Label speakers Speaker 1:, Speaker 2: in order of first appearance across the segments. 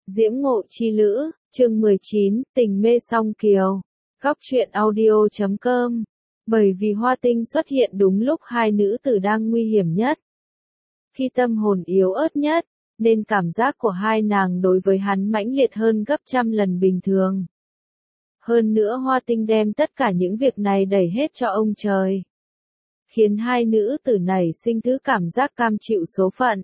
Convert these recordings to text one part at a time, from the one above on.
Speaker 1: Diễm Ngộ Chi Lữ, chương 19, Tình Mê Song Kiều. Góc truyện audio.com. Bởi vì Hoa Tinh xuất hiện đúng lúc hai nữ tử đang nguy hiểm nhất. Khi tâm hồn yếu ớt nhất, nên cảm giác của hai nàng đối với hắn mãnh liệt hơn gấp trăm lần bình thường. Hơn nữa Hoa Tinh đem tất cả những việc này đẩy hết cho ông trời. Khiến hai nữ tử này sinh thứ cảm giác cam chịu số phận.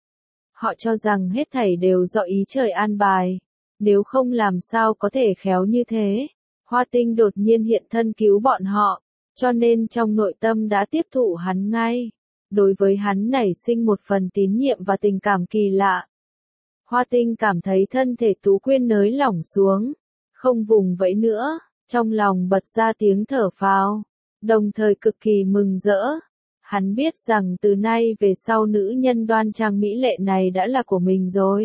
Speaker 1: Họ cho rằng hết thảy đều do ý trời an bài. Nếu không làm sao có thể khéo như thế. Hoa Tinh đột nhiên hiện thân cứu bọn họ. Cho nên trong nội tâm đã tiếp thụ hắn ngay. Đối với hắn nảy sinh một phần tín nhiệm và tình cảm kỳ lạ. Hoa Tinh cảm thấy thân thể Tú Quyên nới lỏng xuống. Không vùng vẫy nữa. Trong lòng bật ra tiếng thở phào. Đồng thời cực kỳ mừng rỡ. Hắn biết rằng từ nay về sau nữ nhân đoan trang mỹ lệ này đã là của mình rồi.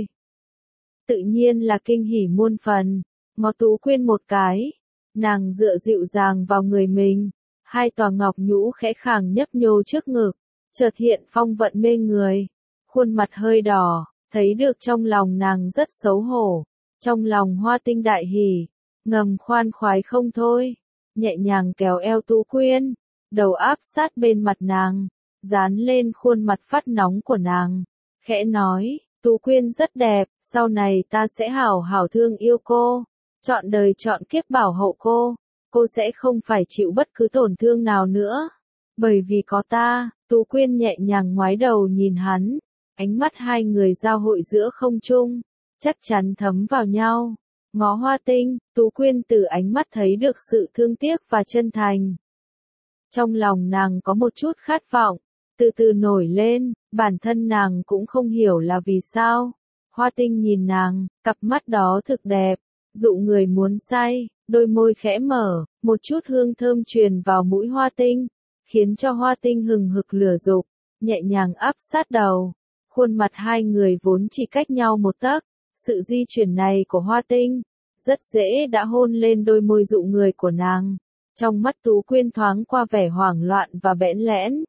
Speaker 1: Tự nhiên là kinh hỉ muôn phần, ngó Tú Quyên một cái. Nàng dựa dịu dàng vào người mình, hai tòa ngọc nhũ khẽ khàng nhấp nhô trước ngực, chợt hiện phong vận mê người. Khuôn mặt hơi đỏ, thấy được trong lòng nàng rất xấu hổ. Trong lòng Hoa Tinh đại hỉ, ngầm khoan khoái không thôi, nhẹ nhàng kéo eo Tú Quyên. Đầu áp sát bên mặt nàng, dán lên khuôn mặt phát nóng của nàng, khẽ nói, Tú Quyên rất đẹp, sau này ta sẽ hảo hảo thương yêu cô, trọn đời trọn kiếp bảo hộ cô sẽ không phải chịu bất cứ tổn thương nào nữa, bởi vì có ta. Tú Quyên nhẹ nhàng ngoái đầu nhìn hắn, ánh mắt hai người giao hội giữa không trung, chắc chắn thấm vào nhau. Ngó Hoa Tinh, Tú Quyên từ ánh mắt thấy được sự thương tiếc và chân thành. Trong lòng nàng có một chút khát vọng, từ từ nổi lên, bản thân nàng cũng không hiểu là vì sao. Hoa Tinh nhìn nàng, cặp mắt đó thực đẹp, dụ người muốn say, đôi môi khẽ mở, một chút hương thơm truyền vào mũi Hoa Tinh, khiến cho Hoa Tinh hừng hực lửa dục, nhẹ nhàng áp sát đầu. Khuôn mặt hai người vốn chỉ cách nhau một tấc, sự di chuyển này của Hoa Tinh, rất dễ đã hôn lên đôi môi dụ người của nàng. Trong mắt Tú Quyên thoáng qua vẻ hoảng loạn và bẽn lẽn.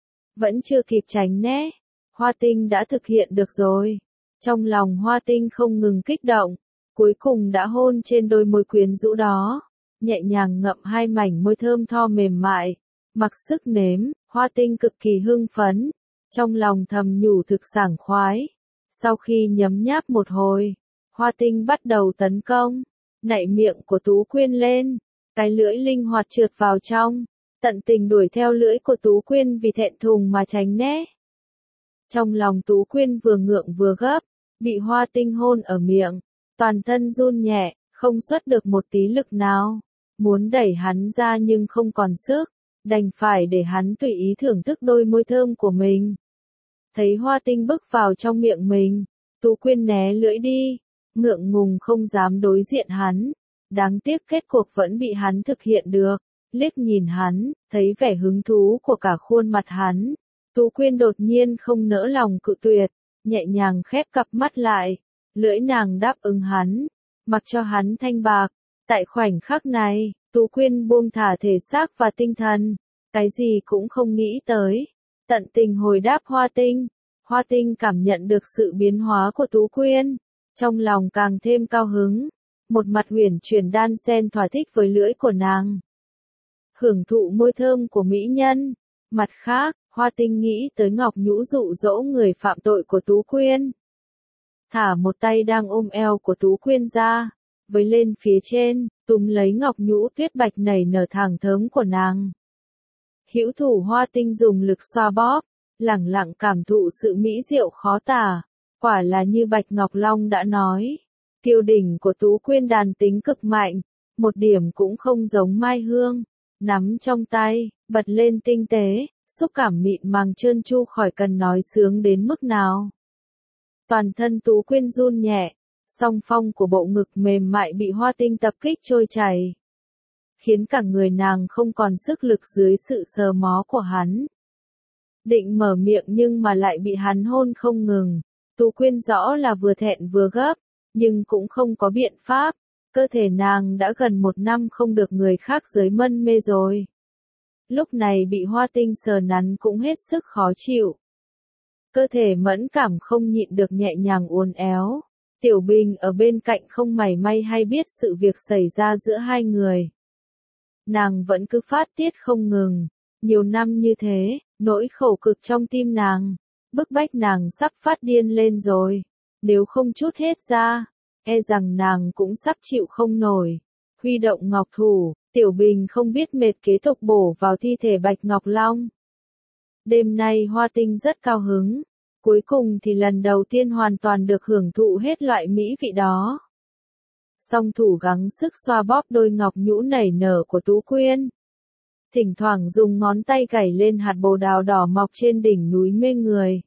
Speaker 1: Vẫn chưa kịp tránh né, Hoa Tinh đã thực hiện được rồi. Trong lòng Hoa Tinh không ngừng kích động, cuối cùng đã hôn trên đôi môi quyến rũ đó, nhẹ nhàng ngậm hai mảnh môi thơm tho mềm mại, mặc sức nếm. Hoa Tinh cực kỳ hưng phấn, trong lòng thầm nhủ thực sảng khoái. Sau khi nhấm nháp một hồi, Hoa Tinh bắt đầu tấn công, nạy miệng của Tú Quyên lên. Cái lưỡi linh hoạt trượt vào trong, tận tình đuổi theo lưỡi của Tú Quyên vì thẹn thùng mà tránh né. Trong lòng Tú Quyên vừa ngượng vừa gấp, bị Hoa Tinh hôn ở miệng, toàn thân run nhẹ, không xuất được một tí lực nào. Muốn đẩy hắn ra nhưng không còn sức, đành phải để hắn tùy ý thưởng thức đôi môi thơm của mình. Thấy Hoa Tinh bước vào trong miệng mình, Tú Quyên né lưỡi đi, ngượng ngùng không dám đối diện hắn. Đáng tiếc kết cuộc vẫn bị hắn thực hiện được. Liếc nhìn hắn, thấy vẻ hứng thú của cả khuôn mặt hắn. Tú Quyên đột nhiên không nỡ lòng cự tuyệt, nhẹ nhàng khép cặp mắt lại. Lưỡi nàng đáp ứng hắn, mặc cho hắn thanh bạc. Tại khoảnh khắc này, Tú Quyên buông thả thể xác và tinh thần. Cái gì cũng không nghĩ tới. Tận tình hồi đáp Hoa Tinh. Hoa Tinh cảm nhận được sự biến hóa của Tú Quyên. Trong lòng càng thêm cao hứng. Một mặt huyền chuyển đan xen thỏa thích với lưỡi của nàng. Hưởng thụ môi thơm của mỹ nhân. Mặt khác, Hoa Tinh nghĩ tới ngọc nhũ dụ dỗ người phạm tội của Tú Quyên. Thả một tay đang ôm eo của Tú Quyên ra, với lên phía trên, túm lấy ngọc nhũ tuyết bạch nảy nở thẳng thớm của nàng. Hữu thủ Hoa Tinh dùng lực xoa bóp, lẳng lặng cảm thụ sự mỹ diệu khó tả. Quả là như Bạch Ngọc Long đã nói. Kiều đỉnh của Tú Quyên đàn tính cực mạnh, một điểm cũng không giống mai hương. Nắm trong tay, bật lên tinh tế, xúc cảm mịn màng trơn tru khỏi cần nói sướng đến mức nào. Toàn thân Tú Quyên run nhẹ, song phong của bộ ngực mềm mại bị Hoa Tinh tập kích trôi chảy. Khiến cả người nàng không còn sức lực dưới sự sờ mó của hắn. Định mở miệng nhưng mà lại bị hắn hôn không ngừng. Tú Quyên rõ là vừa thẹn vừa gấp. Nhưng cũng không có biện pháp, cơ thể nàng đã gần 1 năm không được người khác giới mân mê rồi. Lúc này bị Hoa Tinh sờ nắn cũng hết sức khó chịu. Cơ thể mẫn cảm không nhịn được nhẹ nhàng uốn éo, Tiểu Bình ở bên cạnh không mảy may hay biết sự việc xảy ra giữa hai người. Nàng vẫn cứ phát tiết không ngừng. Nhiều năm như thế, nỗi khổ cực trong tim nàng, bức bách nàng sắp phát điên lên rồi. Nếu không trút hết ra, e rằng nàng cũng sắp chịu không nổi. Huy động ngọc thủ, Tiểu Bình không biết mệt kế tục bổ vào thi thể Bạch Ngọc Long. Đêm nay Hoa Tinh rất cao hứng. Cuối cùng thì lần đầu tiên hoàn toàn được hưởng thụ hết loại mỹ vị đó. Song thủ gắng sức xoa bóp đôi ngọc nhũ nảy nở của Tú Quyên. Thỉnh thoảng dùng ngón tay gảy lên hạt bồ đào đỏ mọc trên đỉnh núi mê người.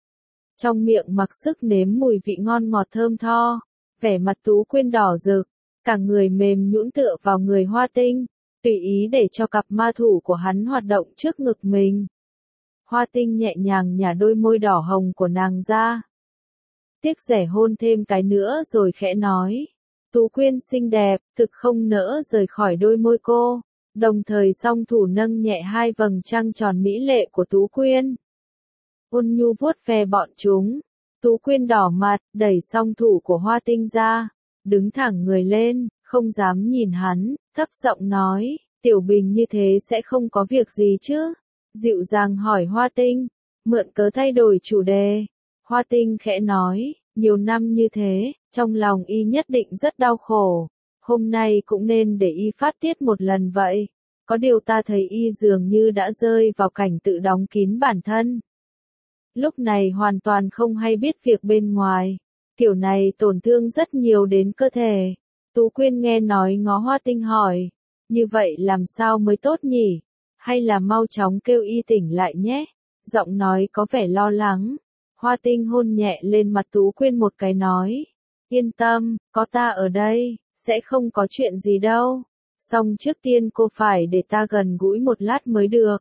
Speaker 1: Trong miệng mặc sức nếm mùi vị ngon ngọt thơm tho, vẻ mặt Tú Quyên đỏ rực, cả người mềm nhũn tựa vào người Hoa Tinh, tùy ý để cho cặp ma thủ của hắn hoạt động trước ngực mình. Hoa Tinh nhẹ nhàng nhả đôi môi đỏ hồng của nàng ra. Tiếc rẻ hôn thêm cái nữa rồi khẽ nói. Tú Quyên xinh đẹp, thực không nỡ rời khỏi đôi môi cô. Đồng thời song thủ nâng nhẹ hai vầng trăng tròn mỹ lệ của Tú Quyên. Ôn nhu vuốt ve bọn chúng. Tú Quyên đỏ mặt, đẩy song thủ của Hoa Tinh ra. Đứng thẳng người lên, không dám nhìn hắn, thấp giọng nói. Tiểu Bình như thế sẽ không có việc gì chứ? Dịu dàng hỏi Hoa Tinh, mượn cớ thay đổi chủ đề. Hoa Tinh khẽ nói, nhiều năm như thế, trong lòng y nhất định rất đau khổ. Hôm nay cũng nên để y phát tiết một lần vậy. Có điều ta thấy y dường như đã rơi vào cảnh tự đóng kín bản thân. Lúc này hoàn toàn không hay biết việc bên ngoài. Kiểu này tổn thương rất nhiều đến cơ thể. Tú Quyên nghe nói ngó Hoa Tinh hỏi, như vậy làm sao mới tốt nhỉ? Hay là mau chóng kêu y tỉnh lại nhé. Giọng nói có vẻ lo lắng. Hoa Tinh hôn nhẹ lên mặt Tú Quyên một cái nói. Yên tâm, có ta ở đây, sẽ không có chuyện gì đâu. Song trước tiên cô phải để ta gần gũi một lát mới được.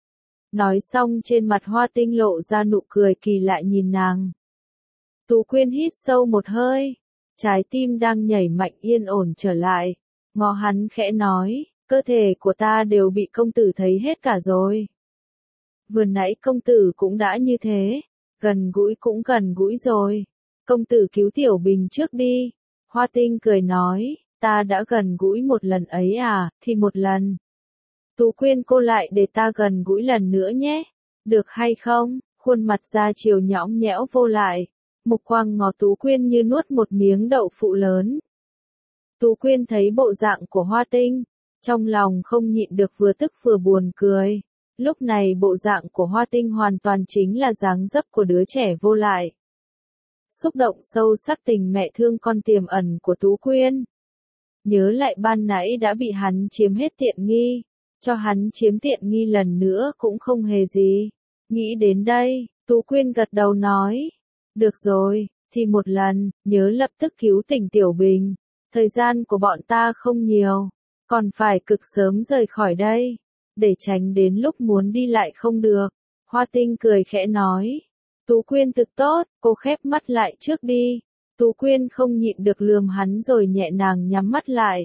Speaker 1: Nói xong trên mặt Hoa Tinh lộ ra nụ cười kỳ lạ nhìn nàng. Tú Quyên hít sâu một hơi. Trái tim đang nhảy mạnh yên ổn trở lại. Ngó hắn khẽ nói. Cơ thể của ta đều bị công tử thấy hết cả rồi. Vừa nãy công tử cũng đã như thế. Gần gũi cũng gần gũi rồi. Công tử cứu Tiểu Bình trước đi. Hoa Tinh cười nói, ta đã gần gũi một lần ấy à, thì một lần. Tú Quyên cô lại để ta gần gũi lần nữa nhé. Được hay không? Khuôn mặt ra chiều nhõng nhẽo vô lại. Mục quang ngó Tú Quyên như nuốt một miếng đậu phụ lớn. Tú Quyên thấy bộ dạng của Hoa Tinh. Trong lòng không nhịn được vừa tức vừa buồn cười. Lúc này bộ dạng của Hoa Tinh hoàn toàn chính là dáng dấp của đứa trẻ vô lại. Xúc động sâu sắc tình mẹ thương con tiềm ẩn của Tú Quyên. Nhớ lại ban nãy đã bị hắn chiếm hết tiện nghi. Cho hắn chiếm tiện nghi lần nữa cũng không hề gì. Nghĩ đến đây, Tú Quyên gật đầu nói. Được rồi, thì một lần, nhớ lập tức cứu tỉnh Tiểu Bình. Thời gian của bọn ta không nhiều. Còn phải cực sớm rời khỏi đây, để tránh đến lúc muốn đi lại không được. Hoa Tinh cười khẽ nói. Tú Quyên thực tốt, cô khép mắt lại trước đi. Tú Quyên không nhịn được lườm hắn rồi nhẹ nàng nhắm mắt lại.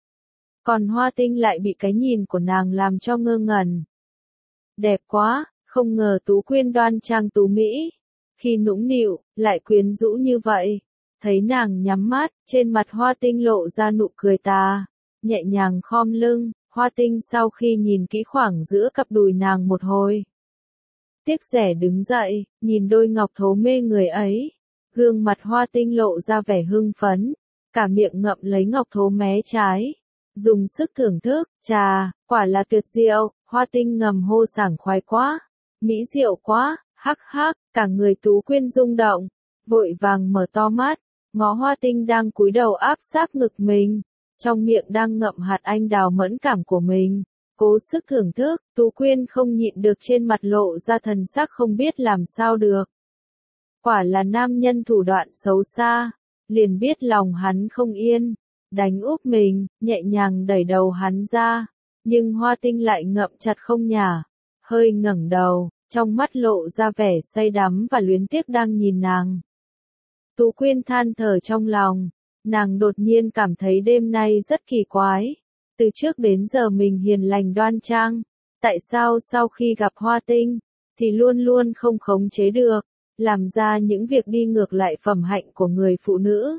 Speaker 1: Còn Hoa Tinh lại bị cái nhìn của nàng làm cho ngơ ngẩn. Đẹp quá, không ngờ Tú Quyên đoan trang tú mỹ. Khi nũng nịu, lại quyến rũ như vậy. Thấy nàng nhắm mắt, trên mặt Hoa Tinh lộ ra nụ cười tà. Nhẹ nhàng khom lưng, Hoa Tinh sau khi nhìn kỹ khoảng giữa cặp đùi nàng một hồi. Tiếc rẻ đứng dậy, nhìn đôi ngọc thố mê người ấy. Gương mặt Hoa Tinh lộ ra vẻ hưng phấn, cả miệng ngậm lấy ngọc thố mé trái. Dùng sức thưởng thức, chà, quả là tuyệt diệu, Hoa Tinh ngầm hô sảng khoái quá. Mỹ diệu quá, hắc hắc, cả người Tú Quyên rung động, vội vàng mở to mắt, ngó Hoa Tinh đang cúi đầu áp sát ngực mình. Trong miệng đang ngậm hạt anh đào mẫn cảm của mình, cố sức thưởng thức, Tú Quyên không nhịn được trên mặt lộ ra thần sắc không biết làm sao được. Quả là nam nhân thủ đoạn xấu xa, liền biết lòng hắn không yên, đánh úp mình, nhẹ nhàng đẩy đầu hắn ra, nhưng Hoa Tinh lại ngậm chặt không nhả, hơi ngẩng đầu, trong mắt lộ ra vẻ say đắm và luyến tiếc đang nhìn nàng. Tú Quyên than thở trong lòng. Nàng đột nhiên cảm thấy đêm nay rất kỳ quái. Từ trước đến giờ mình hiền lành đoan trang. Tại sao sau khi gặp Hoa Tinh, thì luôn luôn không khống chế được. làm ra những việc đi ngược lại phẩm hạnh của người phụ nữ.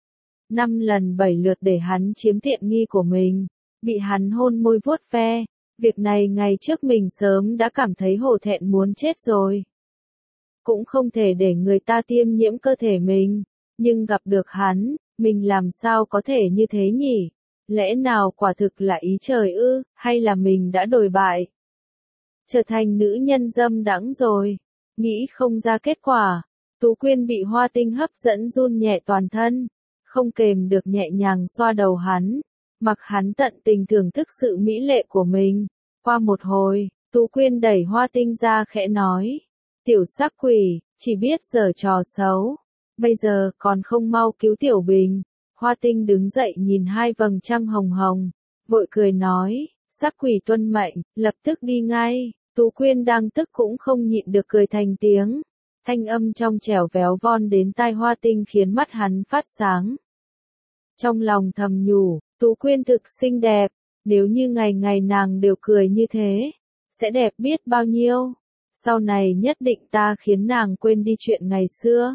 Speaker 1: 5 lần 7 lượt để hắn chiếm tiện nghi của mình, bị hắn hôn môi vuốt ve, việc này ngày trước mình sớm đã cảm thấy hổ thẹn muốn chết rồi. Cũng không thể để người ta tiêm nhiễm cơ thể mình, nhưng gặp được hắn, mình làm sao có thể như thế nhỉ? Lẽ nào quả thực là ý trời ư, hay là mình đã đồi bại? Trở thành nữ nhân dâm đãng rồi, nghĩ không ra kết quả. Tú Quyên bị Hoa Tinh hấp dẫn run nhẹ toàn thân, không kềm được nhẹ nhàng xoa đầu hắn, mặc hắn tận tình thưởng thức sự mỹ lệ của mình. Qua một hồi, Tú Quyên đẩy Hoa Tinh ra khẽ nói, tiểu sắc quỷ, chỉ biết giở trò xấu, bây giờ còn không mau cứu Tiểu Bình. Hoa Tinh đứng dậy nhìn hai vầng trăng hồng hồng, vội cười nói, sắc quỷ tuân mệnh, lập tức đi ngay. Tú Quyên đang tức cũng không nhịn được cười thành tiếng, thanh âm trong trẻo véo von đến tai Hoa Tinh khiến mắt hắn phát sáng. Trong lòng thầm nhủ, Tú Quyên thực xinh đẹp, nếu như ngày ngày nàng đều cười như thế, sẽ đẹp biết bao nhiêu. Sau này nhất định ta khiến nàng quên đi chuyện ngày xưa.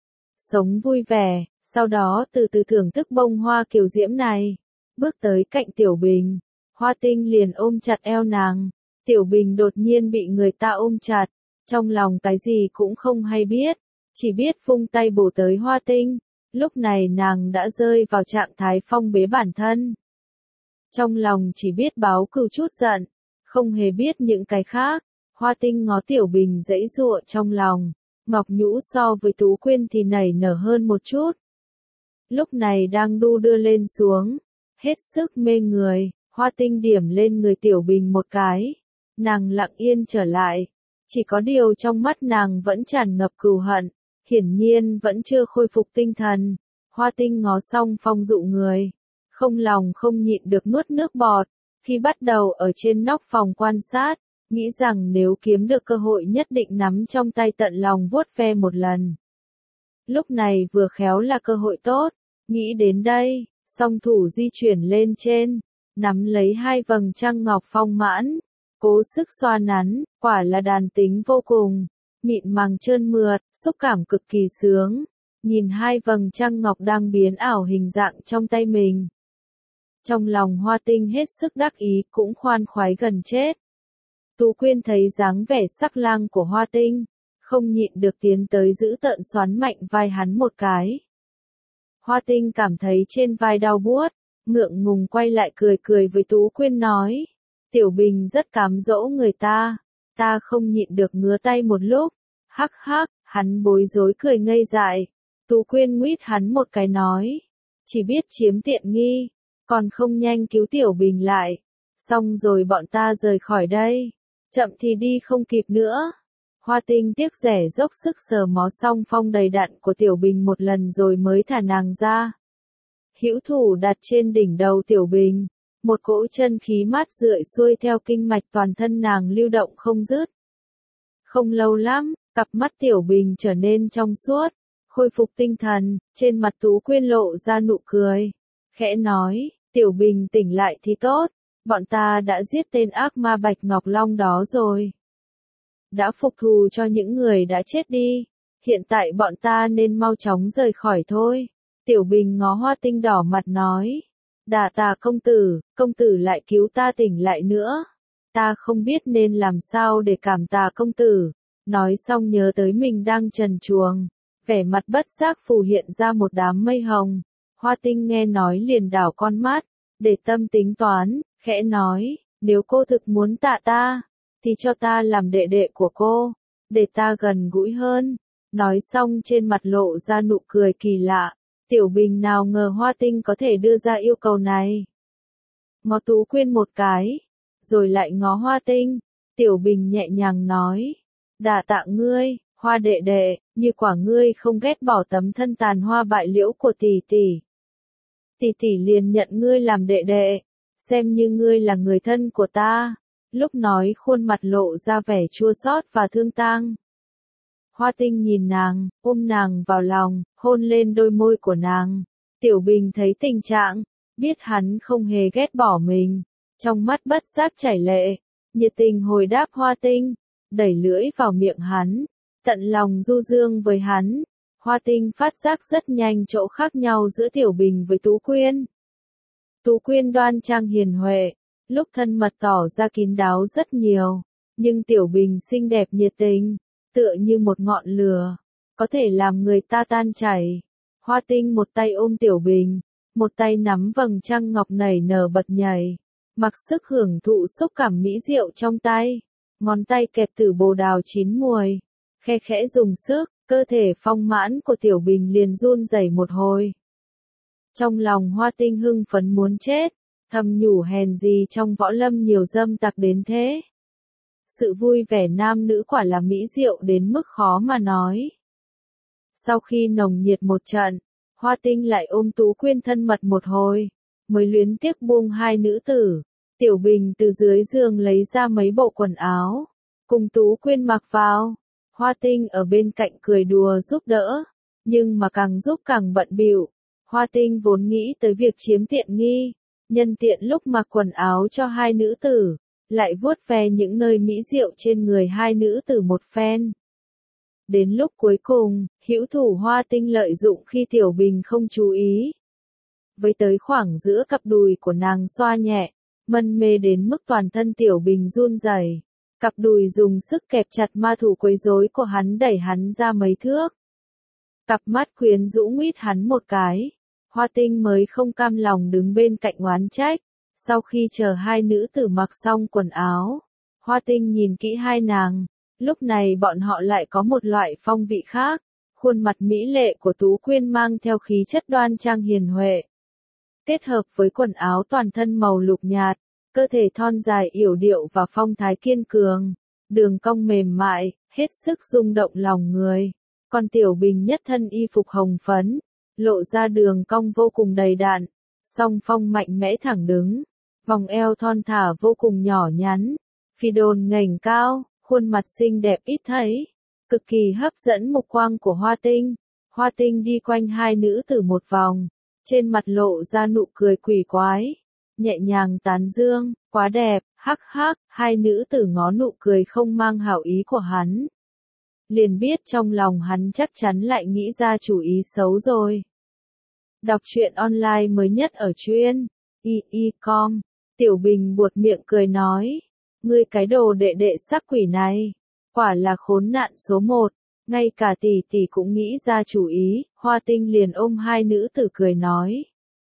Speaker 1: Sống vui vẻ, sau đó từ từ thưởng thức bông hoa kiều diễm này. Bước tới cạnh Tiểu Bình, Hoa Tinh liền ôm chặt eo nàng. Tiểu Bình đột nhiên bị người ta ôm chặt, trong lòng cái gì cũng không hay biết, chỉ biết vung tay bổ tới Hoa Tinh. Lúc này nàng đã rơi vào trạng thái phong bế bản thân. Trong lòng chỉ biết báo cừu chút giận, không hề biết những cái khác. Hoa Tinh ngó Tiểu Bình giãy giụa trong lòng, Ngọc Nhũ so với Tú Quyên thì nảy nở hơn một chút. Lúc này đang đu đưa lên xuống, hết sức mê người, Hoa Tinh điểm lên người Tiểu Bình một cái. Nàng lặng yên trở lại, chỉ có điều trong mắt nàng vẫn tràn ngập cừu hận, hiển nhiên vẫn chưa khôi phục tinh thần. Hoa Tinh ngó xong phong dụ người, không lòng không nhịn được nuốt nước bọt, khi bắt đầu ở trên nóc phòng quan sát, nghĩ rằng nếu kiếm được cơ hội nhất định nắm trong tay tận lòng vuốt ve một lần. Lúc này vừa khéo là cơ hội tốt, nghĩ đến đây, song thủ di chuyển lên trên, nắm lấy hai vầng trăng ngọc phong mãn, cố sức xoa nắn, quả là đàn tính vô cùng, mịn màng trơn mượt, xúc cảm cực kỳ sướng, nhìn hai vầng trăng ngọc đang biến ảo hình dạng trong tay mình. Trong lòng Hoa Tinh hết sức đắc ý cũng khoan khoái gần chết. Tú Quyên thấy dáng vẻ sắc lang của Hoa Tinh, không nhịn được tiến tới giữ tợn xoắn mạnh vai hắn một cái. Hoa Tinh cảm thấy trên vai đau buốt, ngượng ngùng quay lại cười cười với Tú Quyên nói, Tiểu Bình rất cám dỗ người ta không nhịn được ngứa tay một lúc, hắc hắc, hắn bối rối cười ngây dại. Tú Quyên nguýt hắn một cái nói, chỉ biết chiếm tiện nghi, còn không nhanh cứu Tiểu Bình lại, xong rồi bọn ta rời khỏi đây, chậm thì đi không kịp nữa. Hoa Tinh tiếc rẻ dốc sức sờ mó song phong đầy đặn của Tiểu Bình một lần rồi mới thả nàng ra. Hữu thủ đặt trên đỉnh đầu Tiểu Bình, một cỗ chân khí mát rượi xuôi theo kinh mạch toàn thân nàng lưu động không dứt. Không lâu lắm, cặp mắt Tiểu Bình trở nên trong suốt, khôi phục tinh thần, trên mặt Tú Quyên lộ ra nụ cười, khẽ nói, Tiểu Bình tỉnh lại thì tốt, bọn ta đã giết tên ác ma Bạch Ngọc Long đó rồi. Đã phục thù cho những người đã chết đi, hiện tại bọn ta nên mau chóng rời khỏi thôi. Tiểu Bình ngó Hoa Tinh đỏ mặt nói, đà tạ công tử lại cứu ta tỉnh lại nữa. Ta không biết nên làm sao để cảm tạ công tử. Nói xong nhớ tới mình đang trần truồng, vẻ mặt bất giác phù hiện ra một đám mây hồng. Hoa Tinh nghe nói liền đảo con mắt, để tâm tính toán, khẽ nói, nếu cô thực muốn tạ ta, thì cho ta làm đệ đệ của cô, để ta gần gũi hơn. Nói xong trên mặt lộ ra nụ cười kỳ lạ, Tiểu Bình nào ngờ Hoa Tinh có thể đưa ra yêu cầu này. Ngó Tú Quyên một cái, rồi lại ngó Hoa Tinh, Tiểu Bình nhẹ nhàng nói, đà tạ ngươi, Hoa đệ đệ, như quả ngươi không ghét bỏ tấm thân tàn hoa bại liễu của tỷ tỷ. Tỷ tỷ liền nhận ngươi làm đệ đệ, xem như ngươi là người thân của ta. Lúc nói khuôn mặt lộ ra vẻ chua xót và thương tang. Hoa Tinh nhìn nàng, ôm nàng vào lòng, hôn lên đôi môi của nàng. Tiểu Bình thấy tình trạng, biết hắn không hề ghét bỏ mình, trong mắt bất giác chảy lệ, nhiệt tình hồi đáp Hoa Tinh, đẩy lưỡi vào miệng hắn, tận lòng du dương với hắn. Hoa Tinh phát giác rất nhanh chỗ khác nhau giữa Tiểu Bình với Tú Quyên. Tú Quyên đoan trang hiền huệ, lúc thân mật tỏ ra kín đáo rất nhiều, nhưng Tiểu Bình xinh đẹp nhiệt tình, tựa như một ngọn lửa, có thể làm người ta tan chảy. Hoa Tinh một tay ôm Tiểu Bình, một tay nắm vầng trăng ngọc nảy nở bật nhảy, mặc sức hưởng thụ xúc cảm mỹ diệu trong tay, ngón tay kẹp tử bồ đào chín muồi, khe khẽ dùng sức, cơ thể phong mãn của Tiểu Bình liền run rẩy một hồi. Trong lòng Hoa Tinh hưng phấn muốn chết, thầm nhủ hèn gì trong võ lâm nhiều dâm tặc đến thế. Sự vui vẻ nam nữ quả là mỹ diệu đến mức khó mà nói. Sau khi nồng nhiệt một trận, Hoa Tinh lại ôm Tú Quyên thân mật một hồi, mới luyến tiếc buông hai nữ tử. Tiểu Bình từ dưới giường lấy ra mấy bộ quần áo, cùng Tú Quyên mặc vào. Hoa Tinh ở bên cạnh cười đùa giúp đỡ, nhưng mà càng giúp càng bận bịu. Hoa Tinh vốn nghĩ tới việc chiếm tiện nghi, nhân tiện lúc mặc quần áo cho hai nữ tử, lại vuốt ve những nơi mỹ diệu trên người hai nữ tử một phen. Đến lúc cuối cùng, hữu thủ Hoa Tinh lợi dụng khi Tiểu Bình không chú ý, với tới khoảng giữa cặp đùi của nàng xoa nhẹ, mân mê đến mức toàn thân Tiểu Bình run rẩy. Cặp đùi dùng sức kẹp chặt ma thủ quấy rối của hắn đẩy hắn ra mấy thước. Cặp mắt quyến rũ nguyết hắn một cái. Hoa Tinh mới không cam lòng đứng bên cạnh oán trách. Sau khi chờ hai nữ tử mặc xong quần áo, Hoa Tinh nhìn kỹ hai nàng. Lúc này bọn họ lại có một loại phong vị khác. Khuôn mặt mỹ lệ của Tú Quyên mang theo khí chất đoan trang hiền huệ, kết hợp với quần áo toàn thân màu lục nhạt, cơ thể thon dài yểu điệu và phong thái kiên cường, đường cong mềm mại, hết sức rung động lòng người. Còn Tiểu Bình nhất thân y phục hồng phấn, lộ ra đường cong vô cùng đầy đặn, song phong mạnh mẽ thẳng đứng, vòng eo thon thả vô cùng nhỏ nhắn, phi đồn ngẩng cao, khuôn mặt xinh đẹp ít thấy, cực kỳ hấp dẫn mục quang của Hoa Tinh. Hoa Tinh đi quanh hai nữ tử một vòng, trên mặt lộ ra nụ cười quỷ quái, nhẹ nhàng tán dương, quá đẹp, hắc hắc. Hai nữ tử ngó nụ cười không mang hảo ý của hắn, liền biết trong lòng hắn chắc chắn lại nghĩ ra chủ ý xấu rồi. Đọc truyện online mới nhất ở truyện y.com. Tiểu Bình buột miệng cười nói, ngươi cái đồ đệ đệ sắc quỷ này, quả là khốn nạn số một, ngay cả tỷ tỷ cũng nghĩ ra chủ ý. Hoa Tinh liền ôm hai nữ tử cười nói,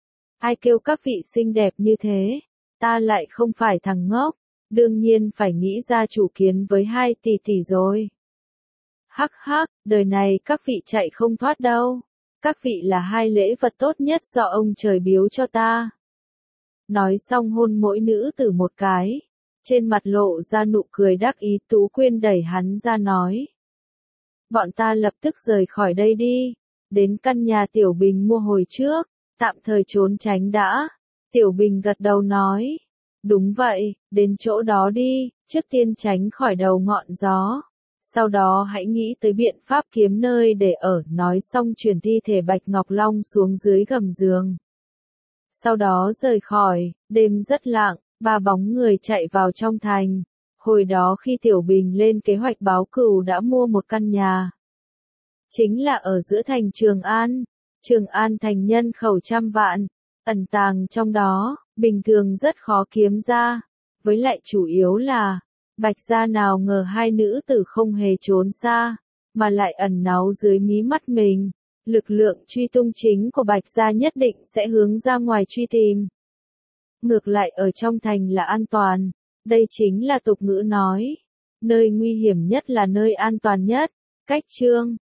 Speaker 1: ai kêu các vị xinh đẹp như thế, ta lại không phải thằng ngốc, đương nhiên phải nghĩ ra chủ kiến với hai tỷ tỷ rồi. Hắc hắc, đời này các vị chạy không thoát đâu, các vị là hai lễ vật tốt nhất do ông trời biếu cho ta. Nói xong hôn mỗi nữ tử một cái, trên mặt lộ ra nụ cười đắc ý. Tú Quyên đẩy hắn ra nói, bọn ta lập tức rời khỏi đây đi, đến căn nhà Tiểu Bình mua hồi trước, tạm thời trốn tránh đã. Tiểu Bình gật đầu nói, đúng vậy, đến chỗ đó đi, trước tiên tránh khỏi đầu ngọn gió, sau đó hãy nghĩ tới biện pháp kiếm nơi để ở. Nói xong chuyển thi thể Bạch Ngọc Long xuống dưới gầm giường, sau đó rời khỏi. Đêm rất lặng, ba bóng người chạy vào trong thành. Hồi đó khi Tiểu Bình lên kế hoạch báo cừu đã mua một căn nhà, chính là ở giữa thành Trường An. Trường An thành nhân khẩu trăm vạn, ẩn tàng trong đó, bình thường rất khó kiếm ra. Với lại chủ yếu là, Bạch gia nào ngờ hai nữ tử không hề trốn xa, mà lại ẩn náu dưới mí mắt mình. Lực lượng truy tung chính của Bạch gia nhất định sẽ hướng ra ngoài truy tìm. Ngược lại ở trong thành là an toàn, đây chính là tục ngữ nói, nơi nguy hiểm nhất là nơi an toàn nhất. Cách chương